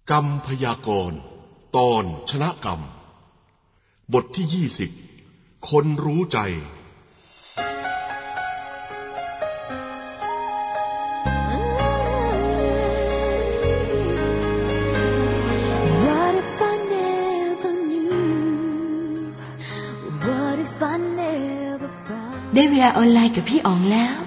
กรรมพยากรณ์ตอนชนะกรรมบทที่20คนรู้ใจได้เวลาออนไลน์กับพี่อ๋องแล้ว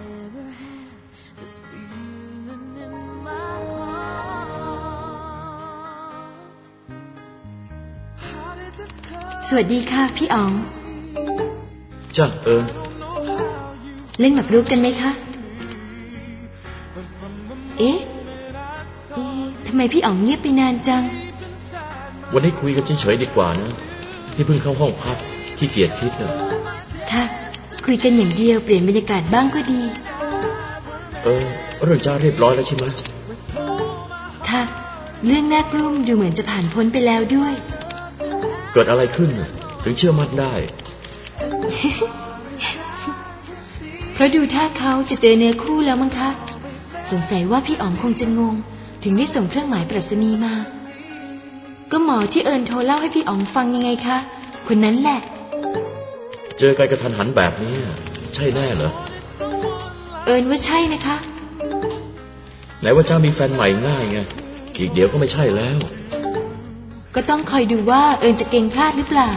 สวัสดีค่ะพี่อ๋องจ้าเล่นหมากรุกกันไหมคะเอ๊ะทำไมพี่อ๋องเงียบไปนานจังวันนี้คุยกันเฉยๆดีกว่านะที่เพิ่งเข้าห้องพักที่เกียรติคิดนะค่ะคุยกันอย่างเดียวเปลี่ยนบรรยากาศบ้างก็ดีเรื่องจ้าเรียบร้อยแล้วใช่ไหมค่ะเรื่องน่ากลุ้มดูเหมือนจะผ่านพ้นไปแล้วด้วยเกิดอะไรขึ้นถึงเชื่อมั่นได้เพราะดูท่าเขาจะเจอเนื้อคู่แล้วมั้งคะสงสัยว่าพี่อ๋องคงจะงงถึงได้ส่งเครื่องหมายไปรษณีย์มาก็หมอที่เอิญโทรเล่าให้พี่อ๋องฟังยังไงคะคนนั้นแหละเจอกันกระทันหันแบบนี้ใช่แน่เหรอเอิญว่าใช่นะคะไหนว่าเจ้ามีแฟนใหม่ง่ายไงอีกเดี๋ยวก็ไม่ใช่แล้วก็ต้องคอยดูว่าเอิญจะเก่งพลาดหรือเปล่า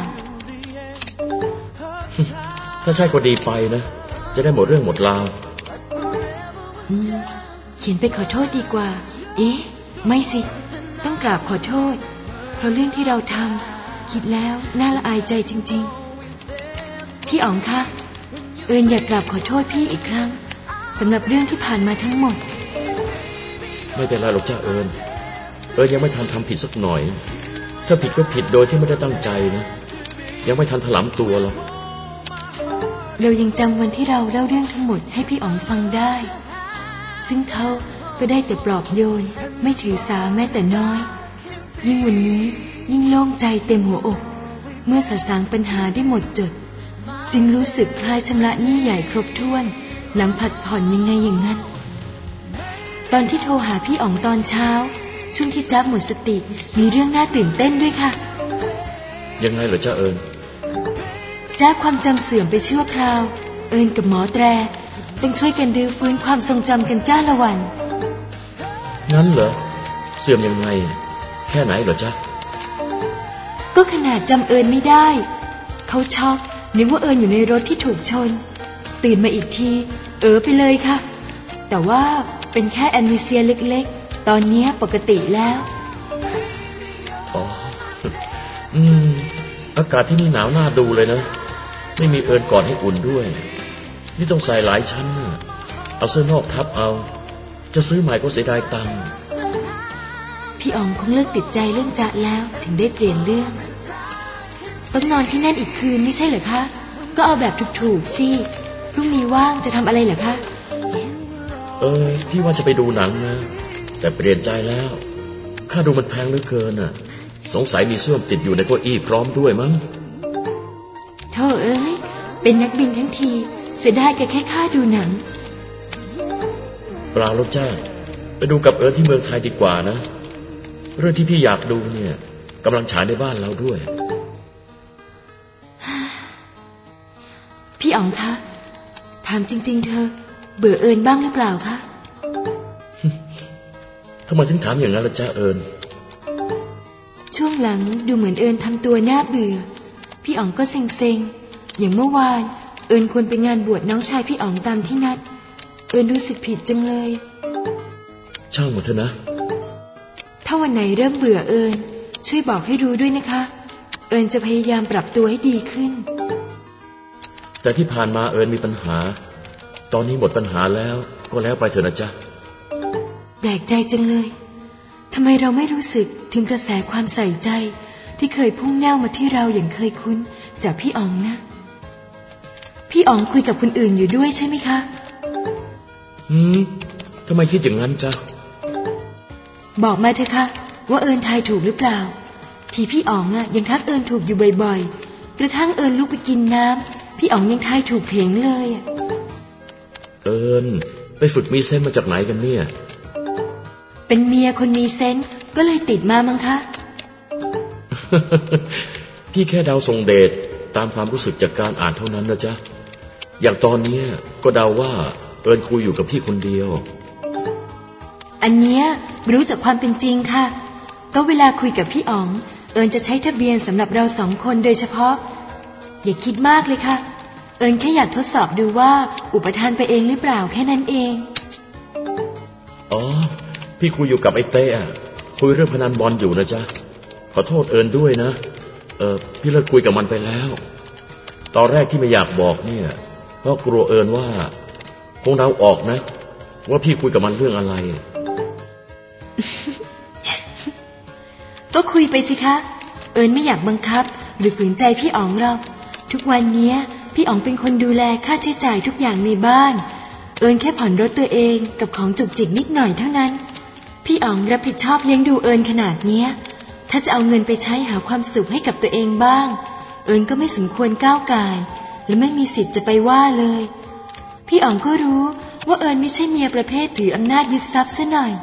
ถ้าใช่ก็ดีไปนะจะได้หมดเรื่องหมดราวเขียนไปขอโทษดีกว่าเอ๊ะไม่สิต้องกราบขอโทษเพราะเรื่องที่เราทำคิดแล้วน่าละอายใจจริงๆพี่อ๋องคะเอิญอยากกราบขอโทษพี่อีกครั้งสำหรับเรื่องที่ผ่านมาทั้งหมดไม่เป็นไรหรอกจ้าเอิญยังไม่ทันทำผิดสักหน่อยถ้าผิดก็ผิดโดยที่ไม่ได้ตั้งใจนะยังไม่ทันถลำตัวหรอกเรายังจำวันที่เราเล่าเรื่องทั้งหมดให้พี่อ๋องฟังได้ซึ่งเขาก็ได้แต่ปลอบโยนไม่ถือสาแม้แต่น้อยยิ่งวันนี้ยิ่งโล่งใจเต็มหัวอกเมื่อสะสางปัญหาได้หมดจดจึงรู้สึกคล้ายชำระหนี้ใหญ่ครบถ้วนหลังผัดผ่อนยังไงอย่างนั้นตอนที่โทรหาพี่อ๋องตอนเช้าช่วงที่จ๊าบหมดสติมีเรื่องน่าตื่นเต้นด้วยค่ะยังไงเหรอจ้าเอิญจ๊าบความจำเสื่อมไปชั่วคราวเอิญกับหมอแตรต้องช่วยกันดื้อฟื้นความทรงจำกันจ้าละวันงั้นเหรอเสื่อมยังไงแค่ไหนเหรอจ๊ะก็ขนาดจำเอิญไม่ได้เขาช็อกนึกว่าเอิญอยู่ในรถที่ถูกชนตื่นมาอีกทีไปเลยค่ะแต่ว่าเป็นแค่แอมเนเซียเล็กๆตอนนี้ปกติแล้วอากาศที่นี่หนาวน่าดูเลยนะไม่มีเอิญกอดให้อุ่นด้วยนี่ต้องใส่หลายชั้นน่ะเอาเสื้อนอกทับเอาจะซื้อใหม่ก็เสียดายตังค์พี่อ๋องคงเลิกติดใจเรื่องจ๊ะแล้วถึงได้เปลี่ยนเรื่องต้องนอนที่นั่นอีกคืนไม่ใช่เหรอคะก็เอาแบบถูกๆสิพรุ่งนี้ว่างจะทำอะไรเหรอคะพี่ว่าจะไปดูหนังนะแต่เปลี่ยนใจแล้วค่าดูมันแพงเหลือเกินน่ะสงสัยมีส้วมติดอยู่ในเก้าอี้พร้อมด้วยมั้งโธ่เป็นนักบินทั้งทีเสียดายแค่ค่าดูหนังเปล่าหรอกจ้าไปดูกับเอิญที่เมืองไทยดีกว่านะเรื่องที่พี่อยากดูเนี่ยกำลังฉายในบ้านเราด้วยพี่อ๋องคะถามจริงๆเธอเบื่อเอิญบ้างหรือเปล่าคะทำไมถึงถามอย่างนั้นล่ะจ้าเอิญช่วงหลังดูเหมือนเอิญทำตัวน่าเบื่อพี่อ๋องก็เซ็งๆอย่างเมื่อวานเอิญควรไปงานบวชน้องชายพี่อ๋องตามที่นัดเอิญรู้สึกผิดจังเลยช่างหมดเถอะนะถ้าวันไหนเริ่มเบื่อเอิญช่วยบอกให้รู้ด้วยนะคะเอิญจะพยายามปรับตัวให้ดีขึ้นแต่ที่ผ่านมาเอิญมีปัญหาตอนนี้หมดปัญหาแล้วก็แล้วไปเถอะนะจ๊ะแปลกใจจังเลยทำไมเราไม่รู้สึกถึงกระแสความใส่ใจที่เคยพุ่งแน่วมาที่เราอย่างเคยคุ้นจากพี่อ๋องนะพี่อ๋องคุยกับคนอื่นอยู่ด้วยใช่ไหมคะทำไมคิดอย่างนั้นจ๊ะบอกมาเถอะค่ะว่าเอิญทายถูกหรือเปล่าที่พี่อ๋องยังทักเอิญถูกอยู่บ่อยๆกระทั่งเอิญลุกไปกินน้ำพี่อ๋องยังทายถูกเพียงเลยเอิญไปฝึกมีเซนส์มาจากไหนกันเนี่ยเป็นเมียคนมีเซนส์ก็เลยติดมามั้งคะพี่แค่เดาส่งเดชตามความรู้สึกจากการอ่านเท่านั้นนะจ๊ะอย่างตอนนี้ก็เดาว่าเอิญคุยอยู่กับพี่คนเดียวอันเนี้ยรู้จากความเป็นจริงค่ะก็เวลาคุยกับพี่อ๋องเอิญจะใช้ทะเบียนสำหรับเราสองคนโดยเฉพาะอย่าคิดมากเลยค่ะเอิญแค่อยากทดสอบดูว่าอุปทานไปเองหรือเปล่าแค่นั้นเองอ๋อพี่คุยอยู่กับไอ้เต้คุยเรื่องพนันบอลอยู่นะจ๊ะขอโทษเอิญด้วยนะพี่เลิกคุยกับมันไปแล้วตอนแรกที่ไม่อยากบอกเนี่ยเพราะกลัวเอิญว่าคงเดาออกนะว่าพี่คุยกับมันเรื่องอะไรก็คุยไปสิคะเอิญไม่อยากบังคับหรือฝืนใจพี่อ๋องหรอกทุกวันนี้พี่อ๋องเป็นคนดูแลค่าใช้จ่ายทุกอย่างในบ้านเอิญแค่ผ่อนรถตัวเองกับของจุกจิกนิดหน่อยเท่านั้นพี่อ๋องรับผิดชอบเลี้ยงดูเอิญขนาดเนี้ยถ้าจะเอาเงินไปใช้หาความสุขให้กับตัวเองบ้างเอิญก็ไม่สมควรก้าวก่ายและไม่มีสิทธิ์จะไปว่าเลยพี่อ๋องก็รู้ว่าเอิญไม่ใช่เมียประเภทถืออำนาจยึดทรัพย์ซะหน่อย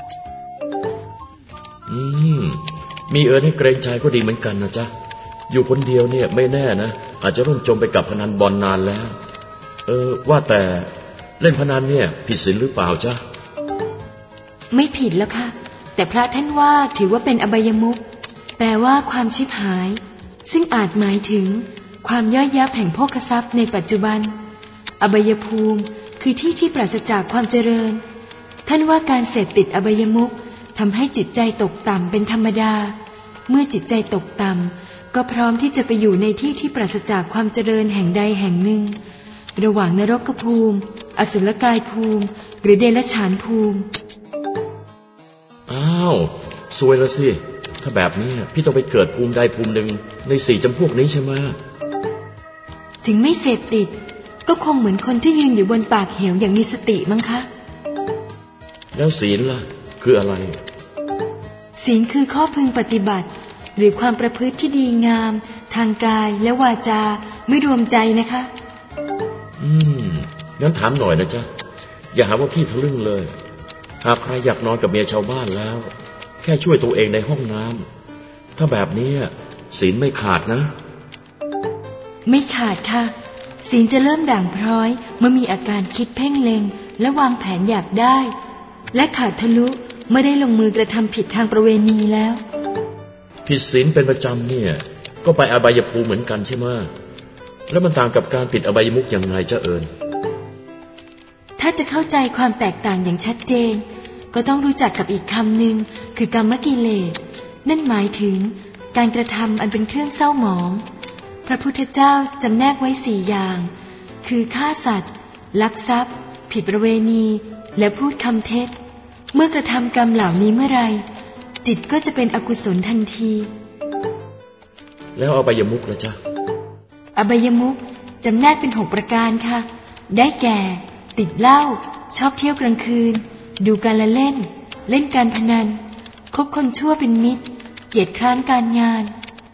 มีเอิญให้เกรงใจก็ดีเหมือนกันนะจ๊ะอยู่คนเดียวเนี่ยไม่แน่นะอาจจะร่วมจมไปกับพนันบอลนานแล้วว่าแต่เล่นพนันเนี่ยผิดศีลหรือเปล่าจ๊ะไม่ผิดแล้วค่ะแต่พระท่านว่าถือว่าเป็นอบายมุขแปลว่าความชิบหายซึ่งอาจหมายถึงความย่อยยับแห่งโภคทรัพย์ในปัจจุบันอบายภูมิคือที่ที่ปราศจากความเจริญท่านว่าการเสพติดอบายมุขทำให้จิตใจตกต่ำเป็นธรรมดาเมื่อจิตใจตกต่ำก็พร้อมที่จะไปอยู่ในที่ที่ปราศจากความเจริญแห่งใดแห่งหนึ่งระหว่างนรกภูมิอสุรกายภูมิหรือเดรัจฉานภูมิอ้าวซวยละสิถ้าแบบนี้พี่ต้องไปเกิดภูมิใดภูมิหนึ่งใน4จำพวกนี้ใช่ไหมถึงไม่เสพติดก็คงเหมือนคนที่ยืนอยู่บนปากเหวอย่างมีสติมั้งคะแล้วศีลล่ะคืออะไรศีลคือข้อพึงปฏิบัติหรือความประพฤติที่ดีงามทางกายและวาจาไม่รวมใจนะคะงั้นถามหน่อยนะจ๊ะอย่าหาว่าพี่ทะลึ่งเลยหากใครอยากนอนกับเมียชาวบ้านแล้วแค่ช่วยตัวเองในห้องน้ำถ้าแบบนี้ศีลไม่ขาดนะไม่ขาดค่ะศีลจะเริ่มด่างพร้อยเมื่อมีอาการคิดเพ่งเล็งและวางแผนอยากได้และขาดทะลุเมื่อได้ลงมือกระทำผิดทางประเวณีแล้วผิดศีลเป็นประจำเนี่ยก็ไปอบายภูมิเหมือนกันใช่ไหมแล้วมันต่างกับการติดอบายมุขอย่างไรเจ้าเอิญถ้าจะเข้าใจความแตกต่างอย่างชัดเจนก็ต้องรู้จักกับอีกคำหนึ่งคือกรรมกิเลสนั่นหมายถึงการกระทำอันเป็นเครื่องเศร้าหมองพระพุทธเจ้าจำแนกไว้4อย่างคือฆ่าสัตว์ลักทรัพย์ผิดประเวณีและพูดคำเท็จเมื่อกระทำกรรมเหล่านี้เมื่อไรจิตก็จะเป็นอกุศลทันทีแล้วอบายมุขล่ะจ๊ะอบายมุขจำแนกเป็น6ประการค่ะได้แก่ติดเหล้าชอบเที่ยวกลางคืนดูการละเล่นเล่นการพนันคบคนชั่วเป็นมิตรเกียจคร้านการงาน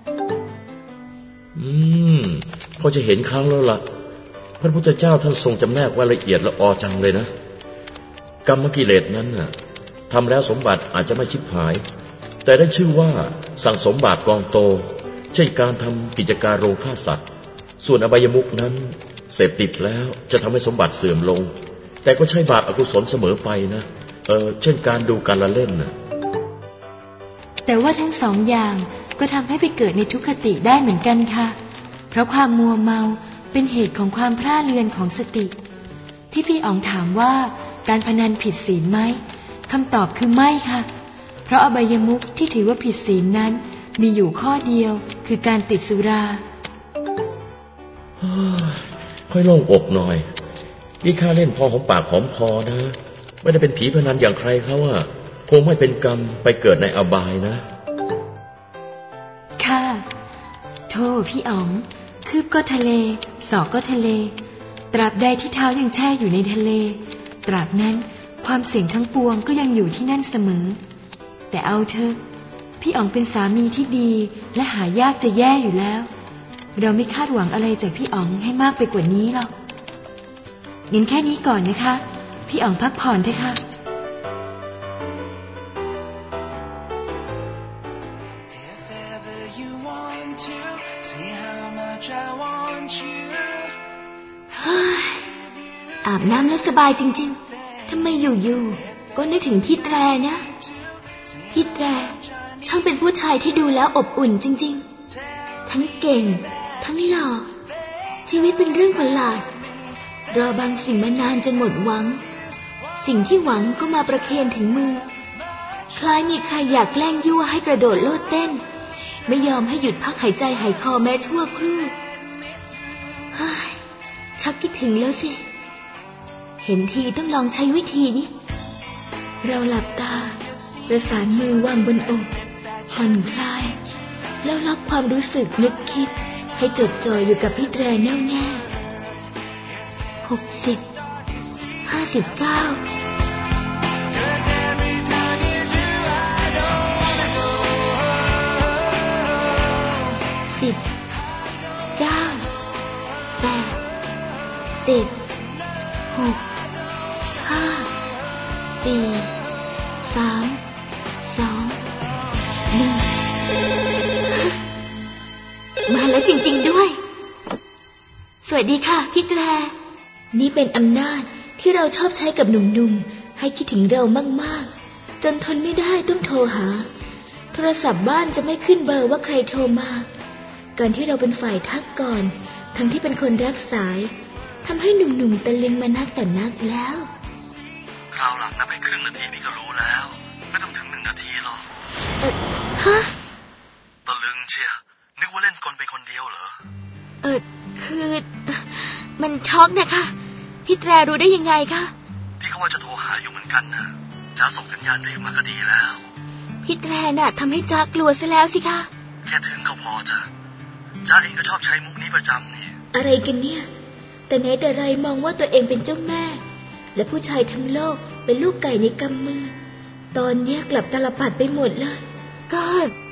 พอจะเห็นครั้งแล้วล่ะพระพุทธเจ้าท่านทรงจำแนกไว้ละเอียดละออจังเลยนะกรรมกิเลสนั้นน่ะทำแล้วสมบัติอาจจะไม่ชิบหายแต่ได้ชื่อว่าสั่งสมบาปกองโตเช่นการทำกิจการโรงฆ่าสัตว์ส่วนอบายมุขนั้นเสพติดแล้วจะทำให้สมบัติเสื่อมลงแต่ก็ใช่บาปอกุศลเสมอไปนะเช่นการดูการละเล่นนะแต่ว่าทั้งสองอย่างก็ทำให้ไปเกิดในทุกขติได้เหมือนกันค่ะเพราะความมัวเมาเป็นเหตุของความพร่าเรือนของสติที่พี่อ๋องถามว่าการพนันผิดศีลไหมคำตอบคือไม่ค่ะเพราะอบายมุขที่ถือว่าผิดศีลนั้นมีอยู่ข้อเดียวคือการติดสุราค่อยโล่งอกหน่อยนี่ข้าเล่นพอหอมปากหอมคอนะไม่ได้เป็นผีพนันอย่างใครเขาคงไม่เป็นกรรมไปเกิดในอบายนะค่ะโธ่พี่อ๋องคืบก็ทะเลศอกก็ทะเลตราบใดที่เท้ายังแช่อยู่ในทะเลตราบนั้นความเสี่ยงทั้งปวงก็ยังอยู่ที่นั่นเสมอแต่เอาเถอะพี่อ๋องเป็นสามีที่ดีและหายากจะแย่อยู่แล้วเราไม่คาดหวังอะไรจากพี่อ๋องให้มากไปกว่านี้หรอกงั้นแค่นี้ก่อนนะคะพี่อ๋องพักผ่อนเถอะค่ะอาบน้ำแล้วสบายจริงๆทำไมอยู่ๆก็นึกถึงพี่แตรนะพี่แตรช่างเป็นผู้ชายที่ดูแล้วอบอุ่นจริงๆทั้งเก่งทั้งหล่อชีวิตเป็นเรื่องประหลาดรอบางสิ่งมานานจนหมดหวังสิ่งที่หวังก็มาประเคนถึงมือคล้ายมีใครอยากแกล้งยั่วให้กระโดดโลดเต้นไม่ยอมให้หยุดพักหายใจหายคอแม้ชั่วครู่ชักคิดถึงแล้วสิเห็นทีต้องลองใช้วิธีนี้เราหลับตาประสานมือวางบนอกผ่อนคลายแล้วล็อกความรู้สึกนึกคิดให้จดจ่ออยู่กับพี่แตรแน่วแน่มาแล้วจริงๆด้วยสวัสดีค่ะพี่แตรนี่เป็นอำนาจที่เราชอบใช้กับหนุ่มๆให้คิดถึงเรามากๆจนทนไม่ได้ต้องโทรหาโทรศัพท์บ้านจะไม่ขึ้นเบอร์ว่าใครโทรมาการที่เราเป็นฝ่ายทักก่อนทั้งที่เป็นคนรับสายทำให้หนุ่มๆตะลึงมานักต่อนักแล้วคราวหลังนับให้ครึ่งนาทีพี่ก็รู้แล้วไม่ต้องถึง1 นาทีหรอกฮะตะลึงเชียนึกว่าเล่นกลเป็นคนเดียวเหรอคือมันช็อกนะคะพี่แตรรู้ได้ยังไงคะพี่ก็ว่าจะโทรหาอยู่เหมือนกันนะจ้าส่งสัญญาณเรียกมาก็ดีแล้วพี่แตรน่ะทำให้จ้ากลัวซะแล้วสิคะแค่ถึงก็พอจ้าเองก็ชอบใช้มุกนี้ประจำนี่อะไรกันเนี่ยแต่ไหนแต่ไรมองว่าตัวเองเป็นเจ้าแม่และผู้ชายทั้งโลกเป็นลูกไก่ในกำมือตอนนี้กลับตาลปัดไปหมดเลยก็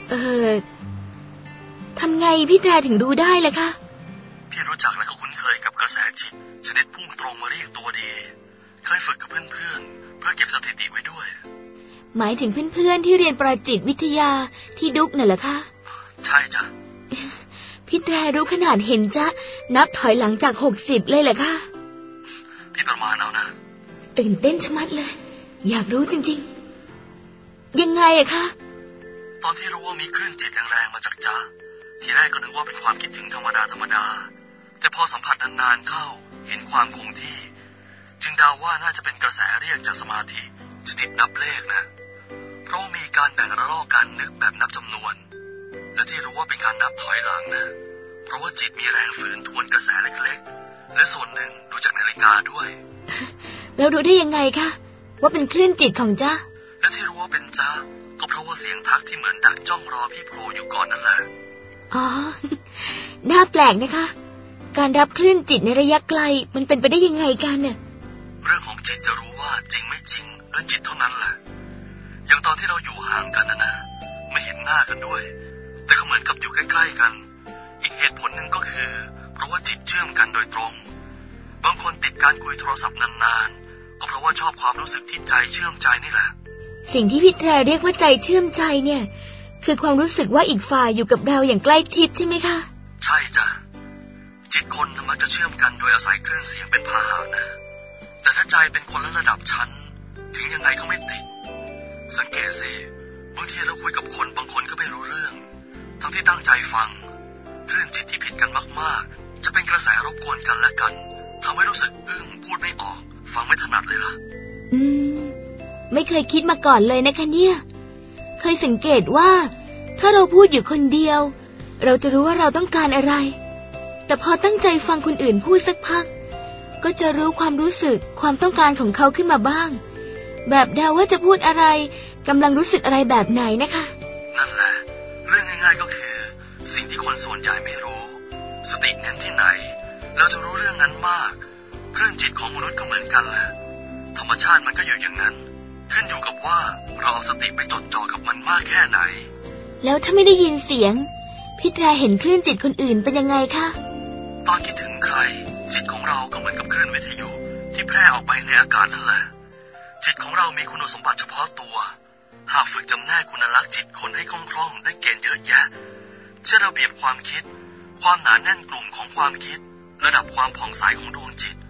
ทำไงพี่แตรถึงรู้ได้ล่ะคะพี่รู้จักและก็คุ้นเคยกับกระแสจิตชนิดพุ่งตรงมาเรียกตัวดีเคยฝึกกับเพื่อนๆเพื่อเก็บสถิติไว้ด้วยหมายถึงเพื่อนๆที่เรียนประจิตวิทยาที่ดุ๊กน่ะเหรอคะใช่จ้ะพี่แตรรู้ขนาดเห็นจ๊ะนับถอยหลังจาก60เลยเหรอคะพี่ประมาณเอานะตื่นเต้นชะมัดเลยอยากรู้จริงๆยังไงอะคะตอนที่รู้ว่ามีคลื่นจิตแรงๆมาจากจ๊ะทีแรกก็นึกว่าเป็นความคิดถึงธรรมดาแต่พอสัมผัสนานๆเข้าเห็นความคงที่จึงเดาว่าน่าจะเป็นกระแสเรียกจากสมาธิชนิดนับเลขนะเพราะมีการแบ่งระลอกการนึกแบบนับจำนวนและที่รู้ว่าเป็นการนับถอยหลังนะเพราะว่าจิตมีแรงฝืนทวนกระแสเล็กๆและส่วนหนึ่งดูจากนาฬิกาด้วยแล้วรู้ได้ยังไงคะว่าเป็นคลื่นจิตของจ๊ะและที่รู้ว่าเป็นจ๊ะก็เพราะว่าเสียงทักที่เหมือนดักจ้องรอพี่โผล่อยู่ก่อนนั่นแหละอ๋อน่าแปลกนะคะการรับคลื่นจิตในระยะไกลมันเป็นไปได้ยังไงกันเนี่ยเรื่องของจิตจะรู้ว่าจริงไม่จริงด้วยจิตเท่านั้นแหละอย่างตอนที่เราอยู่ห่างกันนะไม่เห็นหน้ากันด้วยแต่ก็เหมือนกับอยู่ใกล้ๆกันอีกเหตุผลหนึ่งก็คือเพราะว่าจิตเชื่อมกันโดยตรงบางคนติดการคุยโทรศัพท์นานๆก็เพราะว่าชอบความรู้สึกที่ใจเชื่อมใจนี่แหละสิ่งที่พี่แตรเรียกว่าใจเชื่อมใจเนี่ยคือความรู้สึกว่าอีกฝ่ายอยู่กับเราอย่างใกล้ชิดใช่ไหมคะใช่จ้ะจิตคนมักจะเชื่อมกันโดยอาศัยคลื่นเสียงเป็นพาหะนะแต่ถ้าใจเป็นคนละระดับชั้นถึงยังไงก็ไม่ติดสังเกตสิบางทีเราคุยกับคนบางคนก็ไม่รู้เรื่องทั้งที่ตั้งใจฟังคลื่นจิตที่ผิดกันมากๆจะเป็นกระแสรบกวนกันและกันทำให้รู้สึกอึ้งพูดไม่ออกฟังไม่ถนัดเลยล่ะไม่เคยคิดมาก่อนเลยนะคะเนี่ยเคยสังเกตว่าถ้าเราพูดอยู่คนเดียวเราจะรู้ว่าเราต้องการอะไรแต่พอตั้งใจฟังคนอื่นพูดสักพักก็จะรู้ความรู้สึกความต้องการของเขาขึ้นมาบ้างแบบเดาว่าจะพูดอะไรกำลังรู้สึกอะไรแบบไหนนะคะนั่นแหละเรื่องง่ายๆก็คือสิ่งที่คนส่วนใหญ่ไม่รู้สติเน้นที่ไหนเราจะรู้เรื่องนั้นมากคลื่นจิตของมนุษย์ก็เหมือนกันแหละธรรมชาติมันก็อยู่อย่างนั้นขึ้นอยู่กับว่าเราเอาสติไปจดจ่อกับมันมากแค่ไหนแล้วถ้าไม่ได้ยินเสียงพี่แตรเห็นคลื่นจิตคนอื่นเป็นยังไงคะตอนคิดถึงใครจิตของเราก็เหมือนกับคลื่นวิทยุที่แพร่ออกไปในอากาศนั่นแหละจิตของเรามีคุณสมบัติเฉพาะตัวหากฝึกจำแนกคุณลักษณ์จิตคนให้คล่องได้เกณฑ์เยอะแยะเช่นระเบียบความคิดความหนาแน่นกลุ่มของความคิดระดับความผ่องใสของดวงจิต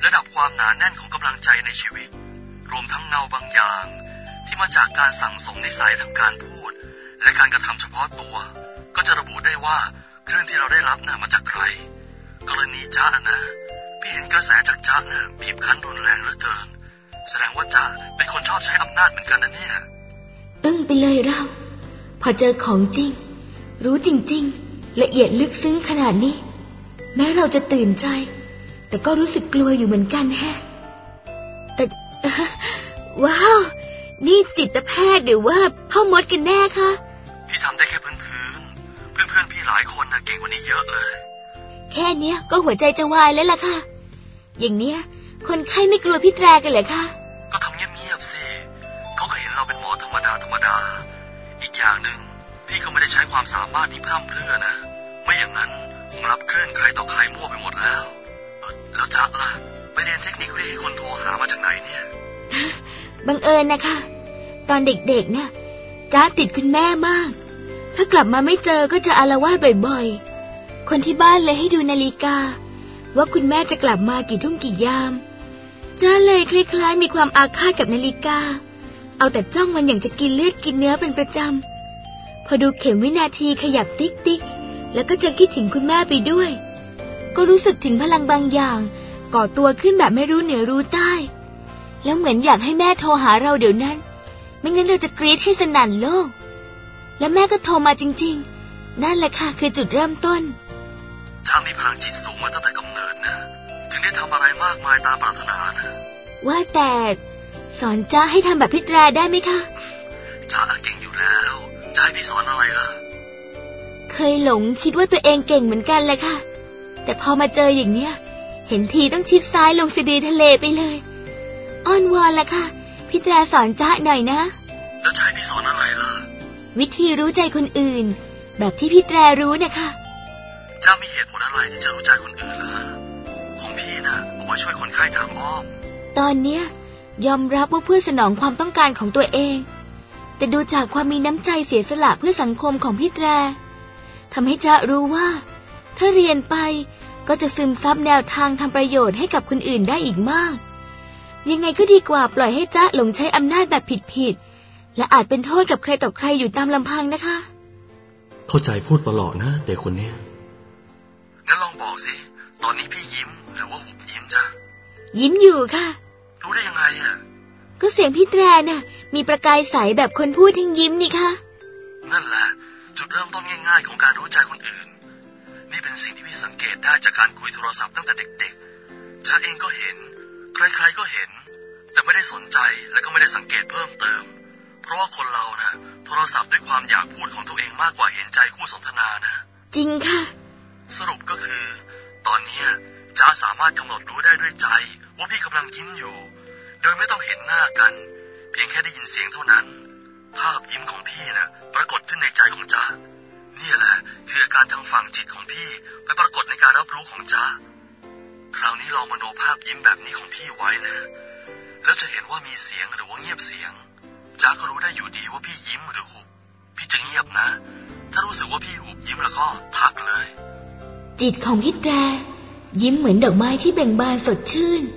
ระดับความหนาแน่นของกำลังใจในชีวิตรวมทั้งเงาบางอย่างที่มาจากการสั่งสมนิสัยทางการพูดและการกระทำเฉพาะตัวก็จะระบุได้ว่าคลื่นที่เราได้รับน่ะมาจากใครกรณีจ๊ะนะพี่เห็นกระแสจากจ๊ะน่ะบีบคั้นรุนแรงเหลือเกินแสดงว่าจ๊ะเป็นคนชอบใช้อำนาจเหมือนกันนะเนี่ยอึ้งไปเลยเราพอเจอของจริงรู้จริงๆละเอียดลึกซึ้งขนาดนี้แม้เราจะตื่นใจแต่ก็รู้สึกกลัวอยู่เหมือนกันแฮะแต่ว้าวนี่จิตแพทย์หรือว่าพ่อมดกันแน่คะพี่ทำได้แค่พื้นพี่หลายคนน่ะเก่งกว่านี้เยอะเลยแค่เนี้ยก็หัวใจจะวายแล้วล่ะค่ะอย่างเนี้ยคนไข้ไม่กลัวพี่แตรกันเหรอคะก็ทำเงียบๆสิเขาก็เห็นเราเป็นหมอธรรมดาอีกอย่างหนึ่งพี่ก็ไม่ได้ใช้ความสามารถที่พร่ำเพรื่อนะไม่อย่างนั้นคงรับคลื่นใครต่อใครมั่วไปหมดแล้วแล้วจ๊ะล่ะไปเรียนเทคนิคเรียกให้คนโทรหามาจากไหนเนี่ยบังเอิญนะคะตอนเด็กๆเนี่ยจ๊ะติดคุณแม่มากถ้ากลับมาไม่เจอก็จะอาละวาดบ่อยๆคนที่บ้านเลยให้ดูนาฬิกาว่าคุณแม่จะกลับมากี่ทุ่มกี่ยามจ๊ะเลยคล้ายๆมีความอาฆาตกับนาฬิกาเอาแต่จ้องมันอย่างจะกินเลือดกินเนื้อเป็นประจำพอดูเข็มวินาทีขยับติ๊กๆแล้วก็จะคิดถึงคุณแม่ไปด้วยก็รู้สึกถึงพลังบางอย่างก่อตัวขึ้นแบบไม่รู้เหนือรู้ใต้แล้วเหมือนอยากให้แม่โทรหาเราเดี๋ยวนั้นไม่งั้นเราจะกรี๊ดให้สนั่นโลกและแม่ก็โทรมาจริงๆนั่นแหละค่ะคือจุดเริ่มต้นจ้ามีพลังจิตสูงมาตั้งแต่กำเนิดนะถึงได้ทำอะไรมากมายตามปรารถนานะว่าแต่สอนจ้าให้ทำแบบพี่แตรได้ไหมคะจ้าเก่งอยู่แล้วจะให้พี่สอนอะไรล่ะเคยหลงคิดว่าตัวเองเก่งเหมือนกันเลยค่ะแต่พอมาเจออย่างเนี้ยเห็นทีต้องชิดซ้ายลงสะดือทะเลไปเลยอ้อนวอนละค่ะพี่แตรสอนจ้าหน่อยนะแล้วจะให้พี่สอนอะไรล่ะวิธีรู้ใจคนอื่นแบบที่พี่แตรรู้นะคะจ้ามีเหตุผลอะไรที่จะรู้ใจคนอื่นล่ะของพี่นะเอาไว้ช่วยคนไข้ทางอ้อมตอนเนี้ยยอมรับว่าเพื่อสนองความต้องการของตัวเองแต่ดูจากความมีน้ำใจเสียสละเพื่อสังคมของพี่แตรทำให้จ้ารู้ว่าถ้าเรียนไปก็จะซึมซับแนวทางทำประโยชน์ให้กับคนอื่นได้อีกมากยังไงก็ดีกว่าปล่อยให้จ้าหลงใช้อำนาจแบบผิดและอาจเป็นโทษกับใครต่อใครอยู่ตามลำพังนะคะเข้าใจพูดตลอดนะเด็กคนนี้งั้นลองบอกสิตอนนี้พี่ยิ้มหรือว่าหุบยิ้มจ้ะยิ้มอยู่ค่ะรู้ได้ยังไงอ่ะก็เสียงพี่แตรน่ะมีประกายใสแบบคนพูดทั้งยิ้มนี่ค่ะนั่นแหละจุดเริ่มต้นง่ายๆของการรู้ใจคนอื่นนี่เป็นสิ่งที่พี่สังเกตได้จากการคุยโทรศัพท์ตั้งแต่เด็กๆจ้าเองก็เห็นใครๆก็เห็นแต่ไม่ได้สนใจและก็ไม่ได้สังเกตเพิ่มเติมเพราะว่าคนเรานะโทรศัพท์ด้วยความอยากพูดของตัวเองมากกว่าเห็นใจคู่สนทนานะจริงค่ะสรุปก็คือตอนนี้จ้าสามารถกำหนดรู้ได้ด้วยใจว่าพี่กำลังยิ้มอยู่โดยไม่ต้องเห็นหน้ากันเพียงแค่ได้ยินเสียงเท่านั้นภาพยิ้มของพี่นะปรากฏขึ้นในใจของจ้านี่แหละคืออาการทางฝั่งจิตของพี่ไปปรากฏในการรับรู้ของจ้าคราวนี้ลองมโนภาพยิ้มแบบนี้ของพี่ไว้นะแล้วจะเห็นว่ามีเสียงหรือว่าเงียบเสียงจ้าก็รู้ได้อยู่ดีว่าพี่ยิ้มหรือหุบพี่จะเงียบนะถ้ารู้สึกว่าพี่หุบยิ้มแล้วก็ทักเลยจิตของพี่แตรยิ้มเหมือนดอกไม้ที่เบ่งบานสดชื่น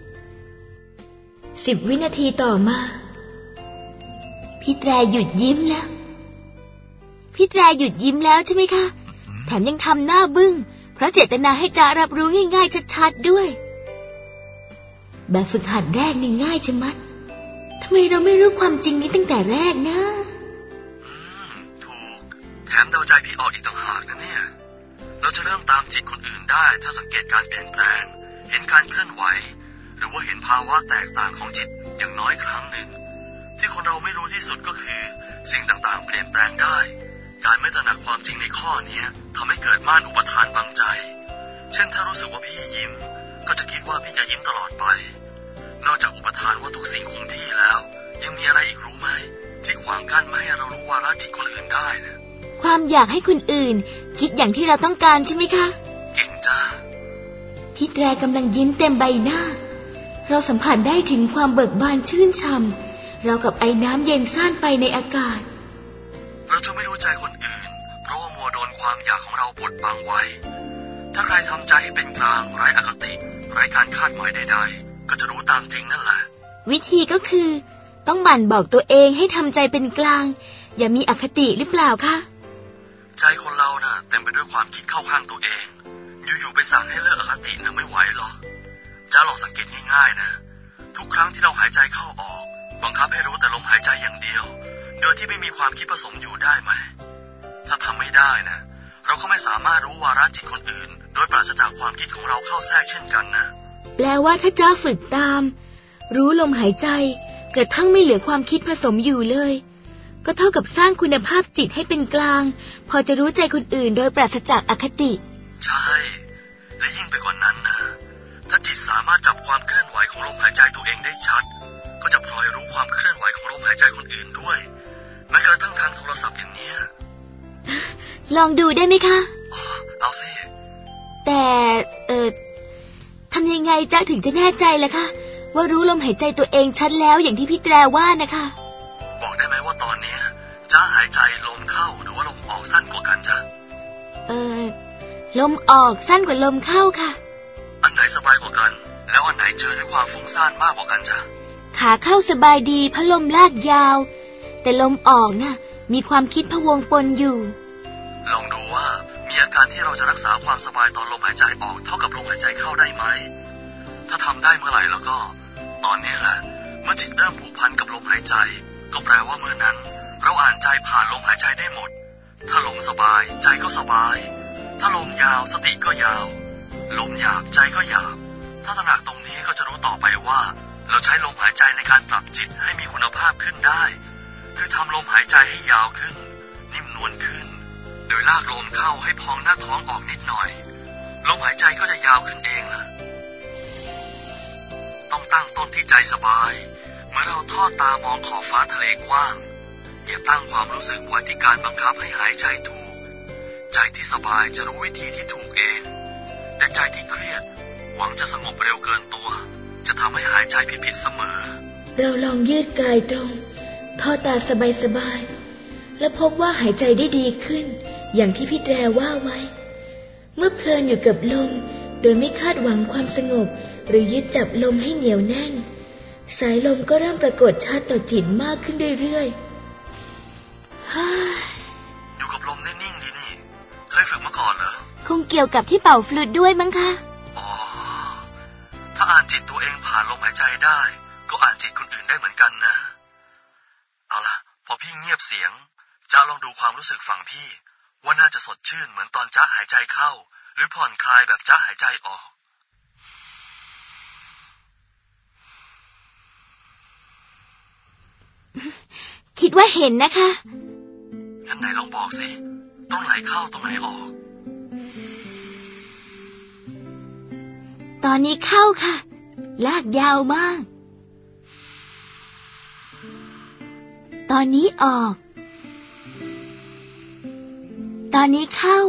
10 วินาทีต่อมาพี่แตรหยุดยิ้มแล้วพี่แตรหยุดยิ้มแล้วใช่ไหมคะแถมยังทำหน้าบึ้งเพราะเจตนาให้จ้ารับรู้ง่ายๆชัดๆด้วยแบบฝึกหัดแรกนี่ง่ายชะมัดทำไมเราไม่รู้ความจริงนี้ตั้งแต่แรกนะถูกแถมเดาใจพี่ออกอีกต่างหากนะเนี่ยเราจะเริ่มตามจิตคนอื่นได้ถ้าสังเกตการเปลี่ยนแปลงเห็นการเคลื่อนไหวหรือว่าเห็นภาวะแตกต่างของจิตอย่างน้อยครั้งหนึ่งที่คนเราไม่รู้ที่สุดก็คือสิ่งต่างๆเปลี่ยนแปลงได้การไม่ตระหนักความจริงในข้อนี้ทำให้เกิดม่านอุปทานบังใจเช่นถ้ารู้สึกว่าพี่ยิ้มก็จะคิดว่าพี่จะยิ้มตลอดไปนอกจากอุปทานว่าทุกสิ่งคงที่แล้วยังมีอะไรอีกรู้ไหมที่ขวางกั้นไม่ให้เรารู้วาระจิตคนอื่นได้นะความอยากให้คนอื่นคิดอย่างที่เราต้องการใช่ไหมคะเก่งจ้าพี่แตรกำลังยิ้มเต็มใบหน้าเราสัมผัสได้ถึงความเบิกบานชื่นช่ำเรากับไอ้น้ำเย็นซ่านไปในอากาศเราจะไม่รู้ใจคนอื่นเพราะว่ามัวโดนความอยากของเราบดบังไว้ถ้าใครทำใจให้เป็นกลางไร้อคติไร้การคาดหมายใดๆก็จะรู้ตามจริงนั่นแหละวิธีก็คือต้องหมั่นบอกตัวเองให้ทำใจเป็นกลางอย่ามีอคติหรือเปล่าคะใจคนเราน่ะเต็มไปด้วยความคิดเข้าข้างตัวเองอยู่ๆไปสั่งให้เลิกอคติน่ะไม่ไหวหรอกจะลองสังเกตง่ายๆนะทุกครั้งที่เราหายใจเข้าออกบังคับให้รู้แต่ลมหายใจอย่างเดียวโดยที่ไม่มีความคิดผสมอยู่ได้ไหมถ้าทำไม่ได้นะเราก็ไม่สามารถรู้วาระจิตคนอื่นโดยปราศจากความคิดของเราเข้าแทรกเช่นกันนะแปลว่าถ้าจ้าฝึกตามรู้ลมหายใจกระทั่งไม่เหลือความคิดผสมอยู่เลยก็เท่ากับสร้างคุณภาพจิตให้เป็นกลางพอจะรู้ใจคนอื่นโดยปราศจากอคติใช่และยิ่งไปกว่านั้นนะถ้าจิตสามารถจับความเคลื่อนไหวของลมหายใจตัวเองได้ชัดก็จะพลอยรู้ความเคลื่อนไหวของลมหายใจคนอื่นด้วยแม้กระทั่งทางโทรศัพท์อย่างนี้ลองดูได้ไหมคะเอาสิแต่ทำยังไงจ๊ะถึงจะแน่ใจล่ะคะว่ารู้ลมหายใจตัวเองชัดแล้วอย่างที่พี่แตรว่านะคะบอกได้ไหมว่าตอนนี้จ๊ะหายใจลมเข้าหรือว่าลมออกสั้นกว่ากันจ๊ะลมออกสั้นกว่าลมเข้าค่ะอันไหนสบายกว่ากันแล้วอันไหนเจอด้วยความฟุ้งซ่านมากกว่ากันจ๊ะขาเข้าสบายดีเพราะลมลากยาวแต่ลมออกน่ะมีความคิดพะวงปนอยู่ลองดูว่ามีอาการที่เราจะรักษาความสบายตอนลมหายใจออกเท่ากับลมหายใจเข้าได้ไหมถ้าทำได้เมื่อไหร่แล้วก็ตอนนี้แหละเมื่อจิตเริ่มผูกพันกับลมหายใจก็แปลว่าเมื่อนั้นเราอ่านใจผ่านลมหายใจได้หมดถ้าลมสบายใจก็สบายถ้าลมยาวสติก็ยาวลมหยาบใจก็หยาบถ้าตระหนักตรงนี้ก็จะรู้ต่อไปว่าเราใช้ลมหายใจในการปรับจิตให้มีคุณภาพขึ้นได้คือทำลมหายใจให้ยาวขึ้นนิ่มนวลขึ้นโดยลากลมเข้าให้พองหน้าท้องออกนิดหน่อยลมหายใจก็จะยาวขึ้นเองล่ะต้องตั้งต้นที่ใจสบายเมื่อเราทอดตามองขอบฟ้าทะเลกว้างอย่าตั้งความรู้สึกไว้ที่การบังคับให้หายใจถูกใจที่สบายจะรู้วิธีที่ถูกเองแต่ใจที่เครียดหวังจะสงบเร็วเกินตัวจะทำให้หายใจผิดๆเสมอเราลองยืดกายตรงทอดตาสบายๆแล้วพบว่าหายใจได้ดีขึ้นอย่างที่พี่แตรว่าไว้เมื่อเพลินอยู่กับลมโดยไม่คาดหวังความสงบหรือยึดจับลมให้เหนียวแน่นสายลมก็เริ่มปรากฏชัดต่อจิตมากขึ้นเรื่อยๆอยู่กับลมนิ่งๆดีนี่เคยฝึกมาก่อนเหรอคงเกี่ยวกับที่เป่าฟลูดด้วยมั้งคะถ้าอ่านจิตตัวเองผ่านลมหายใจได้ก็อ่านจิตคนอื่นได้เหมือนกันนะเอาล่ะพอพี่เงียบเสียงจ๊ะลองดูความรู้สึกฝั่งพี่ว่าน่าจะสดชื่นเหมือนตอนจ๊ะหายใจเข้าหรือผ่อนคลายแบบจ๊ะหายใจออกคิดว่าเห็นนะคะงั้นไหนลองบอกสิตรงไหนเข้าตรงไหนออกตอนนี้เข้าค่ะลากยาวมากตอนนี้ออกตอนนี้เข้า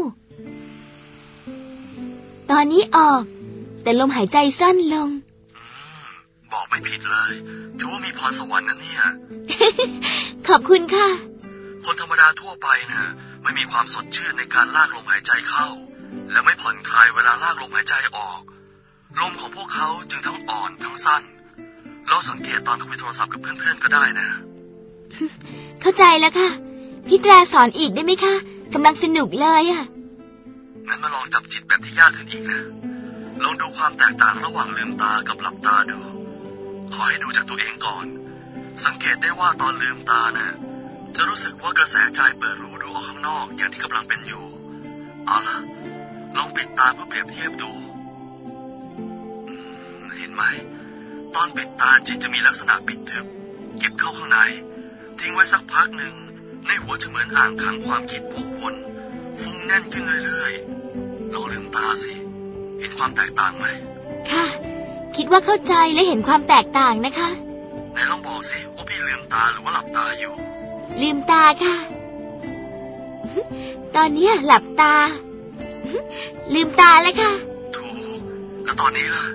ตอนนี้ออกแต่ลมหายใจสั้นลงบอกไม่ผิดเลยถือว่ามีพรสวรรค์นะเนี่ยขอบคุณค่ะคนธรรมดาทั่วไปนะไม่มีความสดชื่นในการลากลมหายใจเข้าและไม่ผ่อนคลายเวลาลากลมหายใจออกลมของพวกเขาจึงทั้งอ่อนทั้งสั้นเราสังเกตตอนคุยโทรศัพท์กับเพื่อนๆก็ได้นะเข้าใจแล้วค่ะพี่แตรสอนอีกได้ไหมคะกำลังสนุกเลยอ่ะงั้นมาลองจับจิตแบบที่ยากขึ้นอีกนะลองดูความแตกต่างระหว่างลืมตากับหลับตาดูขอให้ดูจากตัวเองก่อนสังเกตได้ว่าตอนลืมตานะจะรู้สึกว่ากระแสใจเปิดรูดูออกข้างนอกอย่างที่กำลังเป็นอยู่เอาล่ะลองปิดตาเพื่อเปรียบเทียบดูเห็นไหมตอนปิดตาจิตจะมีลักษณะปิดทึบเก็บเข้าข้างในทิ้งไว้สักพักหนึ่งในหัวจะเหมือนอ่างขังความคิดวกวนฟุ้งแน่นขึ้นเรื่อยๆลองลืมตาสิเห็นความแตกต่างไหมค่ะคิดว่าเข้าใจและเห็นความแตกต่างนะคะไหนลองบอกสิว่าพี่ลืมตาหรือว่าหลับตาอยู่ลืมตาค่ะตอนนี้หลับตาลืมตาแล้วค่ะถูกแล้วตอนนี้ล่ะ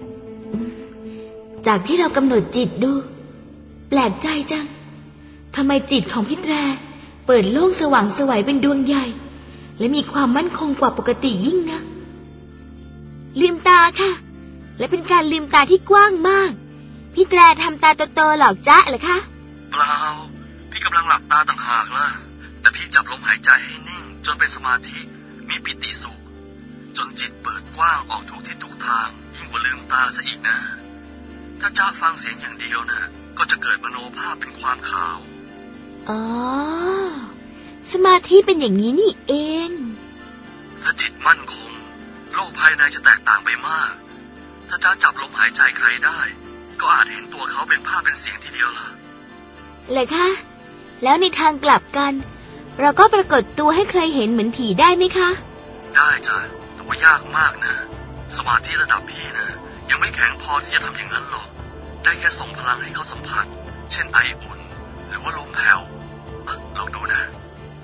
จากที่เรากำหนดจิตดูแปลกใจจังทำไมจิตของพี่แตรเปิดโล่งสว่างไสวเป็นดวงใหญ่และมีความมั่นคงกว่าปกติยิ่งนะลืมตาค่ะและเป็นการลืมตาที่กว้างมากพี่แตรทำตาโตๆหลอกจ๊ะเหรอคะเปล่าพี่กำลังหลับตาต่างหากล่ะแต่พี่จับลมหายใจให้นิ่งจนเป็นสมาธิมีปิติสุขจนจิตเปิดกว้างออกทุกทิศทุกทางยิ่งกว่าลืมตาซะอีกนะถ้าจ๊ะฟังเสียงอย่างเดียวนะก็จะเกิดมโนภาพเป็นความขาวอ๋อสมาธิเป็นอย่างนี้นี่เองถ้าจิตมั่นคงโลกภายในจะแตกต่างไปมากถ้าจ๊ะจับลมหายใจใครได้ก็อาจเห็นตัวเขาเป็นภาพเป็นเสียงทีเดียวล่ะเลยคะแล้วในทางกลับกันเราก็ปรากฏตัวให้ใครเห็นเหมือนผีได้ไหมคะได้จ้ะแต่ว่ายากมากนะสมาธิระดับพี่นะยังไม่แข็งพอที่จะทำอย่างนั้นหรอกได้แค่ส่งพลังให้เขาสัมผัสเช่นไออุ่นหรือว่าลมแผ่วลองดูนะ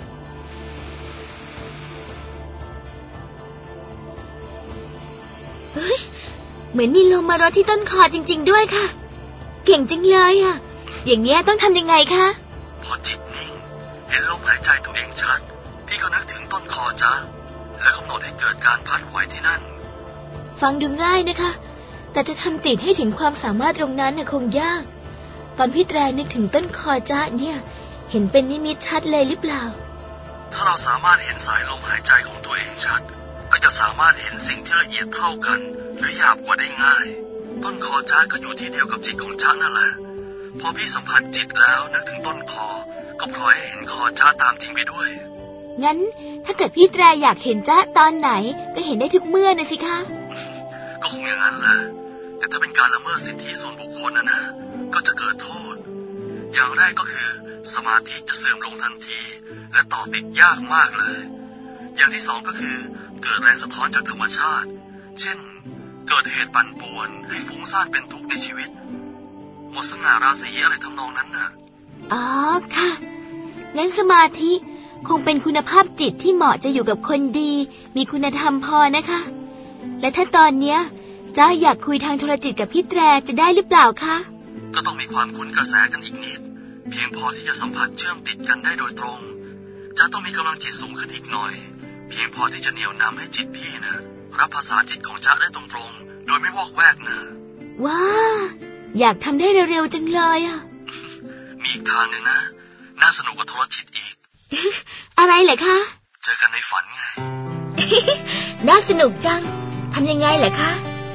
เฮ้ยเหมือนมีลมมารดที่ต้นคอจริงๆด้วยค่ะเก่งจังเลยอ่ะอย่างเงี้ยต้องทำยังไงคะพอจิตนิ่งเห็นลมหายใจตัวเองชัดพี่ก็นึกถึงต้นคอจ๊ะและกำหนดให้เกิดการพัดไหวที่นั่นฟังดูง่ายนะคะแต่จะทำจิตให้ถึงความสามารถตรงนั้นคงยากตอนพี่แตรนึกถึงต้นคอจ๊ะเนี่ยเห็นเป็นนิมิตชัดเลยหรือเปล่าถ้าเราสามารถเห็นสายลมหายใจของตัวเองชัดก็จะสามารถเห็นสิ่งที่ละเอียดเท่ากันหรือหยาบกว่าได้ง่ายต้นคอจ๊ะก็อยู่ที่เดียวกับจิตของจ๊ะนั่นแหละพอพี่สัมผัสจิตแล้วนึกถึงต้นคอก็พลอยให้เห็นคอจ๊ะตามจริงไปด้วยงั้นถ้าเกิดพี่แตรอยากเห็นจ๊ะตอนไหนก็เห็นได้ทุกเมื่อนะสิคะก็คงอย่างนั้นแหละแต่ถ้าเป็นการละเมิดสิทธิส่วนบุคคลนะก็จะเกิดโทษอย่างแรกก็คือสมาธิจะเสื่อมลงทันทีและต่อติดยากมากเลยอย่างที่สองก็คือเกิดแรงสะท้อนจากธรรมชาติเช่นเกิดเหตุปั่นป่วนให้ฟุ้งซ่านเป็นทุกข์ในชีวิตหมดสง่าราศีอะไรทำนองนั้นน่ะอ๋อค่ะงั้นสมาธิคงเป็นคุณภาพจิตที่เหมาะจะอยู่กับคนดีมีคุณธรรมพอนะคะและถ้าตอนเนี้ยจ๊ะอยากคุยทางโทรจิตกับพี่แตรจะได้หรือเปล่าคะก็ต้องมีความคุ้นกระแสกันอีกนิดเพียงพอที่จะสัมผัสเชื่อมติดกันได้โดยตรงจ๊ะต้องมีกำลังจิตสูงขึ้นอีกหน่อยเพียงพอที่จะเหนี่ยวนำให้จิตพี่นะรับภาษาจิตของจ๊ะได้ตรงๆโดยไม่วอกแวกนะว้าอยากทำได้เร็วๆจังเลยอ่ะมีอีกทางหนึ่งนะน่าสนุกกว่าโทรจิตอีกอะไรเหรอคะเจอกันในฝันไงน่าสนุกจังทำยังไงเหรอคะ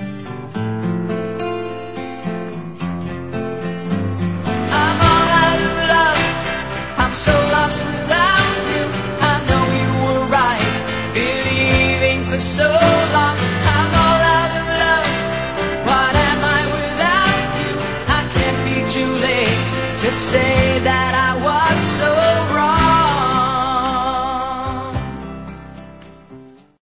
So lost without you, I know you were right, believing for so long, I'm all out of love, what am I without you, I can't be too late to say